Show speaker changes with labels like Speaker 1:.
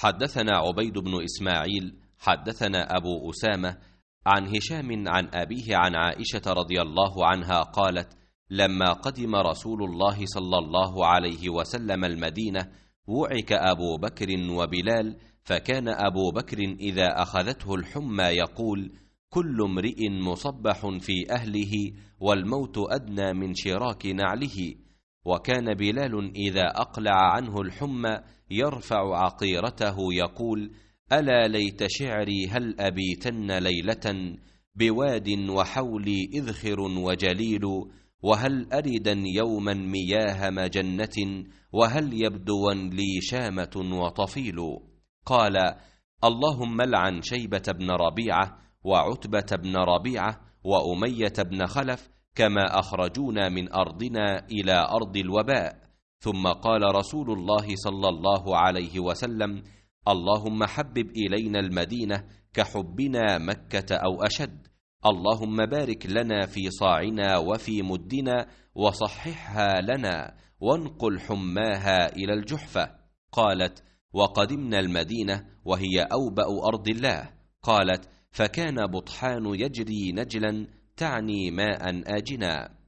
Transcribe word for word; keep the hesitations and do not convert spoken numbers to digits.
Speaker 1: حدثنا عبيد بن إسماعيل حدثنا أبو أسامة عن هشام عن أبيه عن عائشة رضي الله عنها قالت: لما قدم رسول الله صلى الله عليه وسلم المدينة وعك أبو بكر وبلال، فكان أبو بكر إذا أخذته الحمى يقول: كل امرئ مصبح في أهله والموت أدنى من شراك نعله. وكان بلال إذا أقلع عنه الحمى يرفع عقيرته يقول: ألا ليت شعري هل أبيتن ليلة بواد وحولي إذخر وجليل، وهل أردا يوما مياه مجنة وهل يبدوا لي شامة وطفيل. قال: اللهم لعن شيبة بن ربيعة وعتبة بن ربيعة وأمية بن خلف كما أخرجونا من أرضنا إلى أرض الوباء. ثم قال رسول الله صلى الله عليه وسلم: اللهم حبب إلينا المدينة كحبنا مكة أو أشد. اللهم بارك لنا في صاعنا وفي مدنا وصححها لنا وانقل حماها إلى الجحفة. قالت: وقدمنا المدينة وهي أوبأ أرض الله. قالت: فكان بطحان يجري نجلا، تعني ماء آجنا.